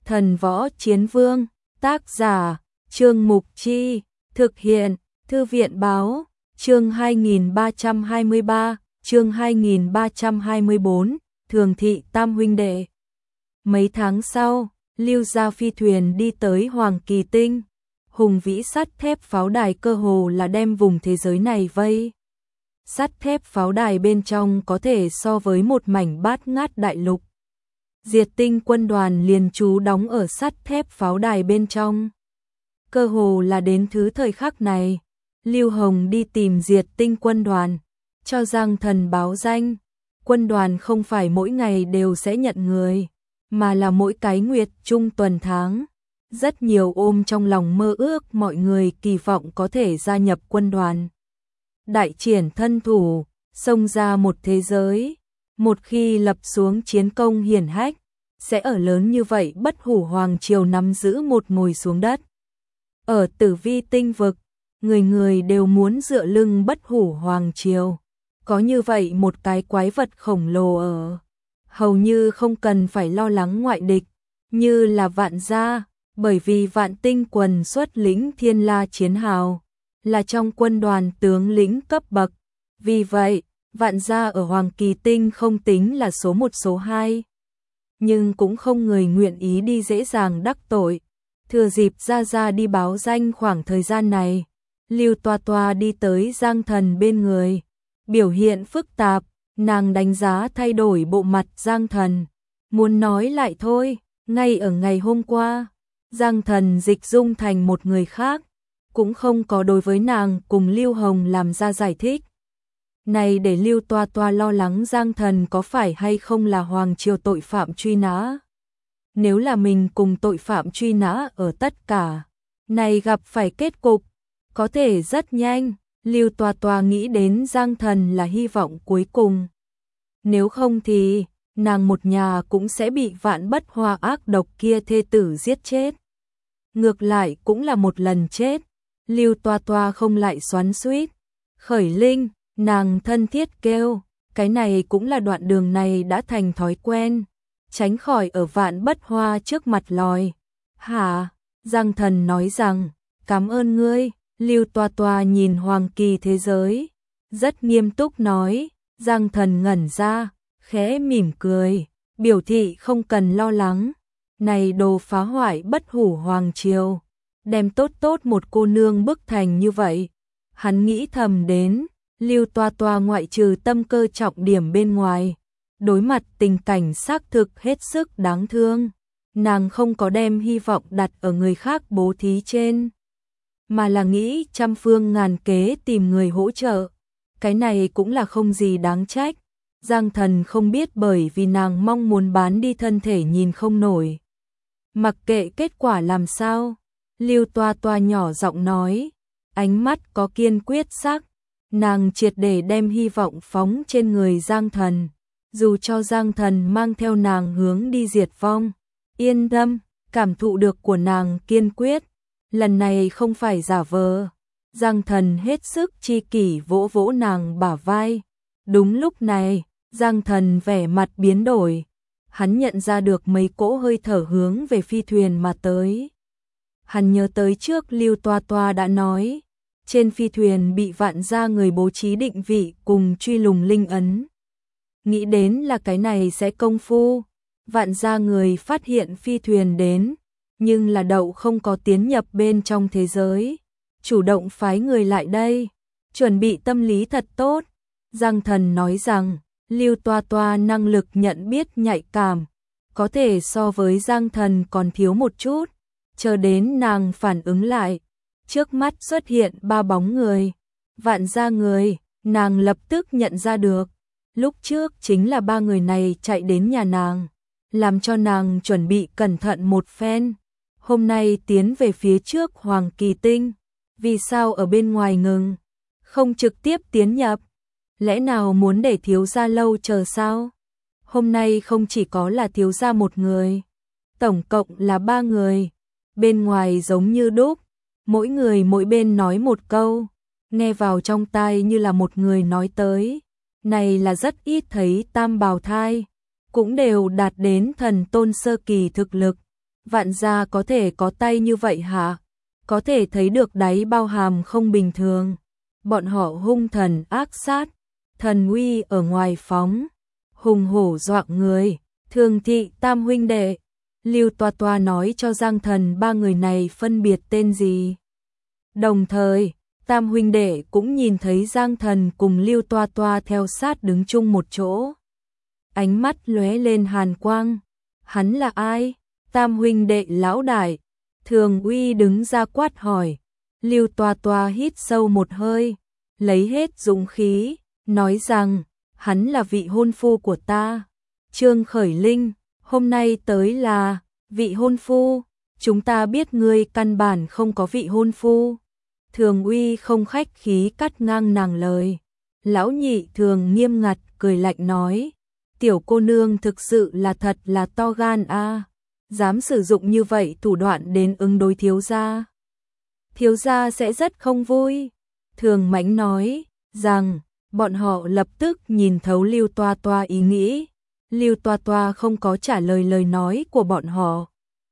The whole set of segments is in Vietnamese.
Thần Võ Chiến Vương, tác giả, Trương Mục Chi, thực hiện, Thư viện Báo, chương 2323, chương 2324, Thường thị tam huynh đệ. Mấy tháng sau, Lưu gia phi thuyền đi tới Hoàng Kỳ Tinh, hùng vĩ sắt thép pháo đài cơ hồ là đem vùng thế giới này vây. Sắt thép pháo đài bên trong có thể so với một mảnh bát ngát đại lục. Diệt Tinh quân đoàn liền trú đóng ở sắt thép pháo đài bên trong. Cơ hồ là đến thứ thời khắc này, Lưu Hồng đi tìm Diệt Tinh quân đoàn, cho Giang Thần báo danh. Quân đoàn không phải mỗi ngày đều sẽ nhận người, mà là mỗi cái nguyệt trung tuần tháng. Rất nhiều ôm trong lòng mơ ước mọi người kỳ vọng có thể gia nhập quân đoàn. Đại triển thân thủ, xông ra một thế giới. Một khi lập xuống chiến công hiển hách, sẽ ở lớn như vậy Bất Hủ Hoàng Triều nắm giữ một ngồi xuống đất. Ở Tử Vi tinh vực, người người đều muốn dựa lưng Bất Hủ Hoàng Triều. Có như vậy một cái quái vật khổng lồ ở, hầu như không cần phải lo lắng ngoại địch, như là Vạn gia, bởi vì Vạn Tinh quần xuất lĩnh Thiên La chiến hào, là trong quân đoàn tướng lĩnh cấp bậc. Vì vậy, Vạn gia ở Hoàng Kỳ Tinh không tính là số 1 số 2. Nhưng cũng không người nguyện ý đi dễ dàng đắc tội. Thừa dịp Gia đi báo danh khoảng thời gian này, Lưu Toa Toa đi tới Giang Thần bên người. Biểu hiện phức tạp, nàng đánh giá thay đổi bộ mặt Giang Thần. Muốn nói lại thôi, ngay ở ngày hôm qua, Giang Thần dịch dung thành một người khác, cũng không có đối với nàng cùng Lưu Hồng làm ra giải thích. Này để Lưu Toa Toa lo lắng Giang Thần có phải hay không là Hoàng Triều tội phạm truy nã. Nếu là mình cùng tội phạm truy nã ở tất cả, này gặp phải kết cục, có thể rất nhanh. Lưu Toa Toa nghĩ đến Giang Thần là hy vọng cuối cùng. Nếu không thì, nàng một nhà cũng sẽ bị Vạn Bất Hoa ác độc kia thê tử giết chết. Ngược lại cũng là một lần chết. Lưu Toa Toa không lại xoắn xuýt. Khởi Linh, nàng thân thiết kêu, cái này cũng là đoạn đường này đã thành thói quen. Tránh khỏi ở Vạn Bất Hoa trước mặt lòi. Hả? Giang Thần nói rằng, cảm ơn ngươi. Lưu Toa Toa nhìn Hoàng Kỳ thế giới, rất nghiêm túc nói. Giang Thần ngẩn ra, khẽ mỉm cười, biểu thị không cần lo lắng. Này đồ phá hoại Bất Hủ Hoàng Triều, đem tốt một cô nương bức thành như vậy. Hắn nghĩ thầm đến, Lưu Toa Toa ngoại trừ tâm cơ trọng điểm bên ngoài, đối mặt tình cảnh xác thực hết sức đáng thương. Nàng không có đem hy vọng đặt ở người khác bố thí trên, mà là nghĩ trăm phương ngàn kế tìm người hỗ trợ. Cái này cũng là không gì đáng trách. Giang Thần không biết bởi vì nàng mong muốn bán đi thân thể nhìn không nổi. Mặc kệ kết quả làm sao, Lưu Toa Toa nhỏ giọng nói, ánh mắt có kiên quyết sắc. Nàng triệt để đem hy vọng phóng trên người Giang Thần, dù cho Giang Thần mang theo nàng hướng đi diệt vong. Yên tâm, cảm thụ được của nàng kiên quyết. Lần này không phải giả vờ. Giang Thần hết sức chi kỷ vỗ vỗ nàng bả vai. Đúng lúc này, Giang Thần vẻ mặt biến đổi. Hắn nhận ra được mấy cỗ hơi thở hướng về phi thuyền mà tới. Hắn nhớ tới trước Lưu Toa Toa đã nói, trên phi thuyền bị Vạn gia người bố trí định vị cùng truy lùng linh ấn. Nghĩ đến là cái này sẽ công phu. Vạn gia người phát hiện phi thuyền đến, nhưng là đậu không có tiến nhập bên trong thế giới, chủ động phái người lại đây, chuẩn bị tâm lý thật tốt. Giang Thần nói rằng, Lưu Toa Toa năng lực nhận biết nhạy cảm, có thể so với Giang Thần còn thiếu một chút. Chờ đến nàng phản ứng lại, trước mắt xuất hiện 3 bóng người. Vạn gia người, nàng lập tức nhận ra được. Lúc trước chính là 3 người này chạy đến nhà nàng, làm cho nàng chuẩn bị cẩn thận một phen. Hôm nay tiến về phía trước Hoàng Kỳ Tinh, vì sao ở bên ngoài ngừng, không trực tiếp tiến nhập? Lẽ nào muốn để thiếu gia lâu chờ sao? Hôm nay không chỉ có là thiếu gia một người, tổng cộng là 3 người, bên ngoài giống như đúc, mỗi người mỗi bên nói một câu, nghe vào trong tai như là một người nói tới. Này là rất ít thấy tam bào thai, cũng đều đạt đến thần tôn sơ kỳ thực lực. Vạn gia có thể có tay như vậy hả? Có thể thấy được đáy bao hàm không bình thường. Bọn họ hung thần ác sát, thần uy ở ngoài phóng, hùng hổ dọa người. Thường thị tam huynh đệ, Lưu Toa Toa nói cho Giang Thần ba người này phân biệt tên gì. Đồng thời, tam huynh đệ cũng nhìn thấy Giang Thần cùng Lưu Toa Toa theo sát đứng chung một chỗ. Ánh mắt lóe lên hàn quang. Hắn là ai? Tam huynh đệ lão đại. Thường Uy đứng ra quát hỏi. Lưu Toa Toa hít sâu một hơi, lấy hết dũng khí, nói rằng, hắn là vị hôn phu của ta. Trương Khởi Linh, hôm nay tới là vị hôn phu, chúng ta biết ngươi căn bản không có vị hôn phu. Thường Uy không khách khí cắt ngang nàng lời. Lão nhị Thường nghiêm ngặt cười lạnh nói, tiểu cô nương thực sự là thật là to gan a, dám sử dụng như vậy thủ đoạn đến ứng đối thiếu gia. Thiếu gia sẽ rất không vui. Thường Mãnh nói rằng, bọn họ lập tức nhìn thấu Lưu Toa Toa ý nghĩ. Lưu Toa Toa không có trả lời lời nói của bọn họ.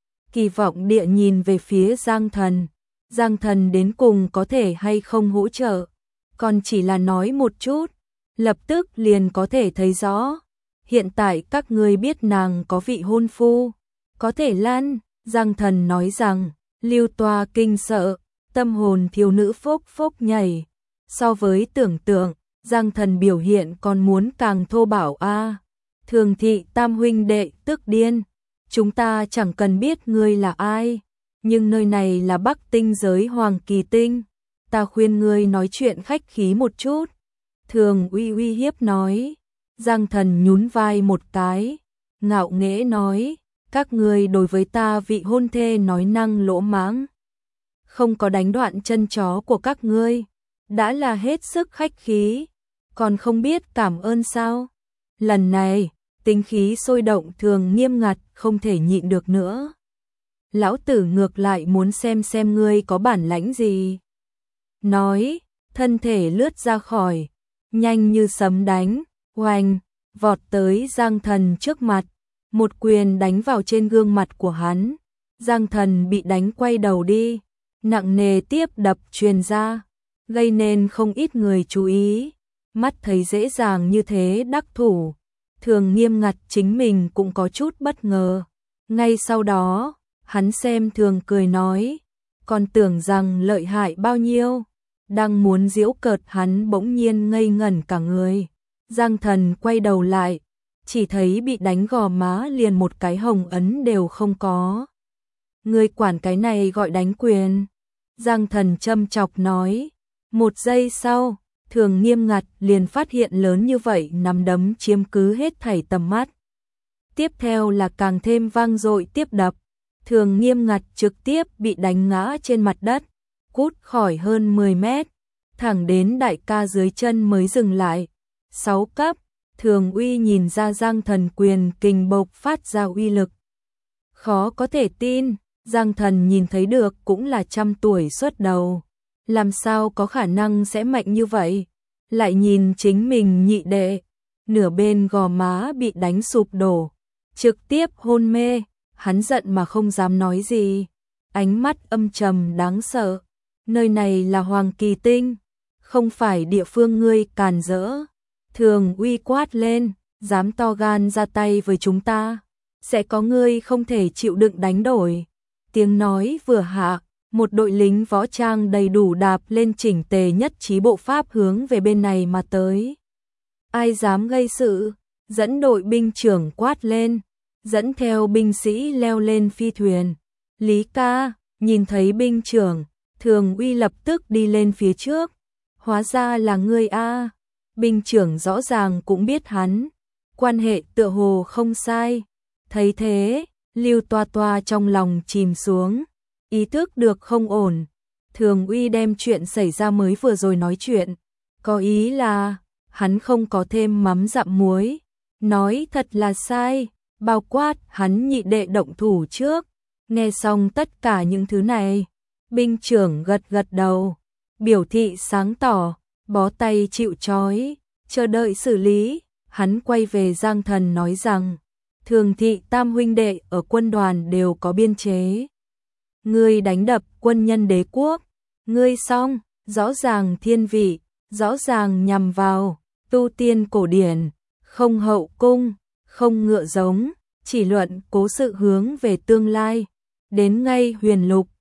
Kỳ vọng địa nhìn về phía Giang Thần. Giang Thần đến cùng có thể hay không hỗ trợ, còn chỉ là nói một chút, lập tức liền có thể thấy rõ. Hiện tại các ngươi biết nàng có vị hôn phu, có thể lăn. Giang Thần nói rằng, Lưu Toa kinh sợ, tâm hồn thiếu nữ phốc phốc nhảy. So với tưởng tượng, Giang Thần biểu hiện còn muốn càng thô bạo a. Thường thị tam huynh đệ tức điên, chúng ta chẳng cần biết ngươi là ai, nhưng nơi này là Bắc Tinh giới Hoàng Kỳ Tinh, ta khuyên ngươi nói chuyện khách khí một chút. Thường Uy uy hiếp nói. Giang Thần nhún vai một cái, ngạo nghễ nói, các ngươi đối với ta vị hôn thê nói năng lỗ mãng, không có đánh đoạn chân chó của các ngươi, đã là hết sức khách khí, còn không biết cảm ơn sao? Lần này, tính khí sôi động Thường nghiêm ngặt, không thể nhịn được nữa. Lão tử ngược lại muốn xem ngươi có bản lãnh gì. Nói, thân thể lướt ra khỏi, nhanh như sấm đánh, oanh, vọt tới Giang Thần trước mặt, một quyền đánh vào trên gương mặt của hắn. Giang Thần bị đánh quay đầu đi, nặng nề tiếp đập truyền ra, gây nên không ít người chú ý. Mắt thấy dễ dàng như thế đắc thủ, Thường nghiêm ngặt chính mình cũng có chút bất ngờ. Ngay sau đó, hắn xem Thường cười nói, còn tưởng rằng lợi hại bao nhiêu. Đang muốn giễu cợt hắn bỗng nhiên ngây ngẩn cả người. Giang Thần quay đầu lại, chỉ thấy bị đánh gò má liền một cái hồng ấn đều không có. Ngươi quản cái này gọi đánh quyền? Giang Thần châm chọc nói. Một giây sau, Thường nghiêm ngặt liền phát hiện lớn như vậy nắm đấm chiếm cứ hết thảy tầm mắt. Tiếp theo là càng thêm vang dội tiếp đập. Thường nghiêm ngặt trực tiếp bị đánh ngã trên mặt đất, cút khỏi hơn 10 mét, thẳng đến đại ca dưới chân mới dừng lại. 6 cấp, Thường Uy nhìn ra Giang Thần quyền kình bộc phát ra uy lực. Khó có thể tin, Giang Thần nhìn thấy được cũng là trăm tuổi xuất đầu. Làm sao có khả năng sẽ mạnh như vậy? Lại nhìn chính mình nhị đệ, nửa bên gò má bị đánh sụp đổ, trực tiếp hôn mê, hắn giận mà không dám nói gì. Ánh mắt âm trầm đáng sợ. Nơi này là Hoàng Kỳ Tinh, không phải địa phương ngươi càn rỡ. Thường Uy quát lên, dám to gan ra tay với chúng ta, sẽ có ngươi không thể chịu đựng đánh đổi. Tiếng nói vừa hạ, một đội lính võ trang đầy đủ đạp lên chỉnh tề nhất trí bộ pháp hướng về bên này mà tới. Ai dám gây sự? Dẫn đội binh trưởng quát lên, dẫn theo binh sĩ leo lên phi thuyền. Lý ca, nhìn thấy binh trưởng, Thường Uy lập tức đi lên phía trước. Hóa ra là ngươi a. Binh trưởng rõ ràng cũng biết hắn, quan hệ tựa hồ không sai. Thấy thế, Lưu Toa Toa trong lòng chìm xuống, ý thức được không ổn. Thường Uy đem chuyện xảy ra mới vừa rồi nói chuyện, có ý là hắn không có thêm mắm dặm muối, nói thật là sai, bao quát hắn nhị đệ động thủ trước. Nghe xong tất cả những thứ này, binh trưởng gật gật đầu, biểu thị sáng tỏ, bó tay chịu trói, chờ đợi xử lý. Hắn quay về Giang Thần nói rằng, Thường thị tam huynh đệ ở quân đoàn đều có biên chế. Ngươi đánh đập quân nhân đế quốc, ngươi xong, rõ ràng thiên vị, rõ ràng nhằm vào, tu tiên cổ điển, không hậu cung, không ngựa giống, chỉ luận cố sự hướng về tương lai. Đến ngay huyền lục,